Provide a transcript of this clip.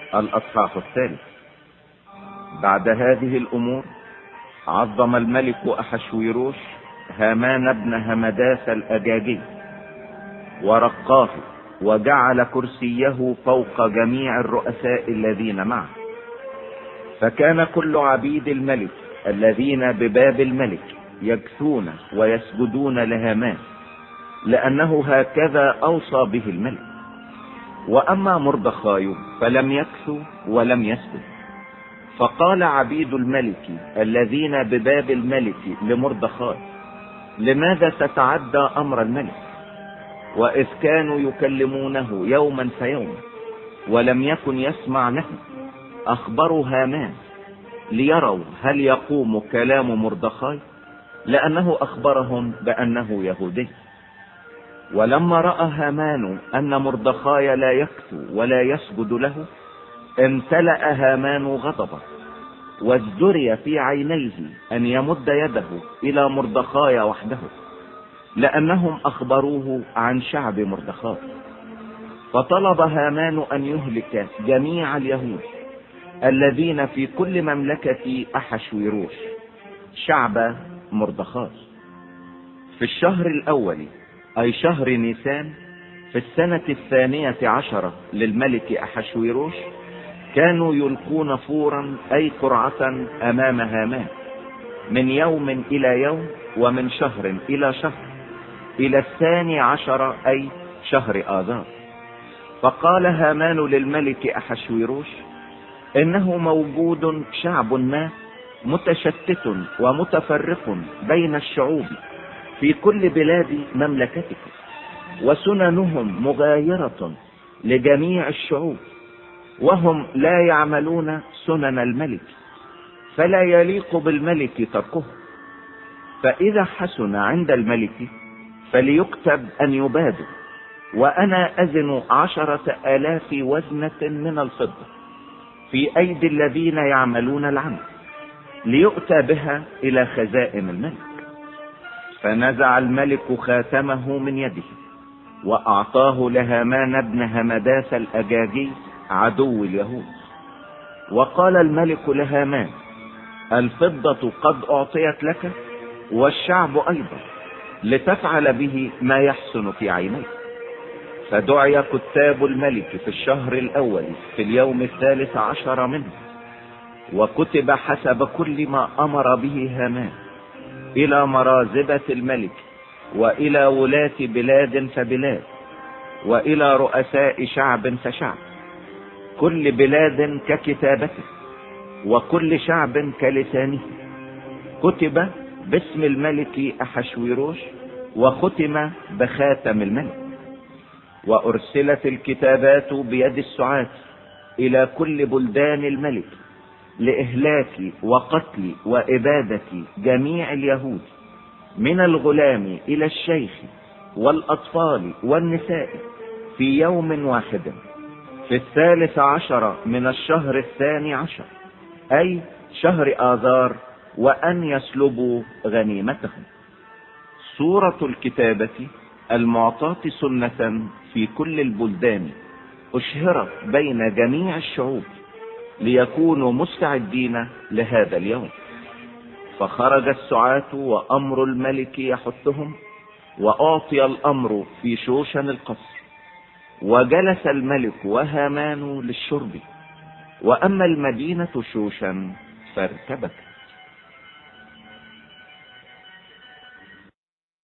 الأصحاح الثالث. بعد هذه الأمور عظم الملك أحشويروش هامان بن همداث الأجاجي ورقاه، وجعل كرسيه فوق جميع الرؤساء الذين معه. فكان كل عبيد الملك الذين بباب الملك يجثون ويسجدون لهامان، لأنه هكذا أوصى به الملك. وأما مردخاي فلم يكث ولم يسجد. فقال عبيد الملك الذين بباب الملك لمردخاي: لماذا تتعدى أمر الملك؟ وإذ كانوا يكلمونه يوما فيوما ولم يكن يسمع له، أخبروا هامان ليروا هل يقوم كلام مردخاي، لأنه أخبرهم بأنه يهودي. ولما رأى هامان أن مردخاي لا يكثو ولا يسجد له، امتلأ هامان غضبا، وازدري في عينيه أن يمد يده إلى مردخاي وحده، لأنهم أخبروه عن شعب مردخاي. فطلب هامان أن يهلك جميع اليهود الذين في كل مملكة أحشويروش شعب مردخاي. في الشهر الأول، أي شهر نيسان، في السنة 12 للملك أحشويروش، كانوا يلقون فورا أي قرعة أمام هامان من يوم إلى يوم ومن شهر إلى شهر إلى 12 أي شهر آذار. فقال هامان للملك أحشويروش: إنه موجود شعب ما متشتت ومتفرق بين الشعوب في كل بلاد مملكتك، وسننهم مغايرة لجميع الشعوب، وهم لا يعملون سنن الملك، فلا يليق بالملك تركه. فإذا حسن عند الملك فليكتب أن يبادوا، وأنا أزن 10,000 وزنة من الفضة في أيدي الذين يعملون العمل، ليؤتى بها إلى خزائن الملك. فنزع الملك خاتمه من يده وأعطاه لهامان بن همداث الأجاجي عدو اليهود. وقال الملك لهامان: الفضة قد أعطيت لك والشعب أيضا، لتفعل به ما يحسن في عينيك. فدعي كتاب الملك في الشهر الأول في اليوم 13 منه، وكتب حسب كل ما أمر به هامان إلى مرازبة الملك، وإلى ولاة بلاد فبلاد، وإلى رؤساء شعب فشعب، كل بلاد ككتابته وكل شعب كلسانه. كتب باسم الملك أحشويروش، وختم بخاتم الملك. وأرسلت الكتابات بيد السعاة إلى كل بلدان الملك لإهلاك وقتل وإبادة جميع اليهود، من الغلام إلى الشيخ والأطفال والنساء، في يوم واحد، في 13 من الشهر 12 أي شهر آذار، وأن يسلبوا غنيمتهم. صورة الكتابة المعطاة سنة في كل البلدان أشهرت بين جميع الشعوب، ليكونوا مستعدين لهذا اليوم. فخرج السعاة وأمر الملك يحثهم، وأعطي الأمر في شوشن القصر. وجلس الملك وهامان للشرب، وأما المدينة شوشن فارتبكت.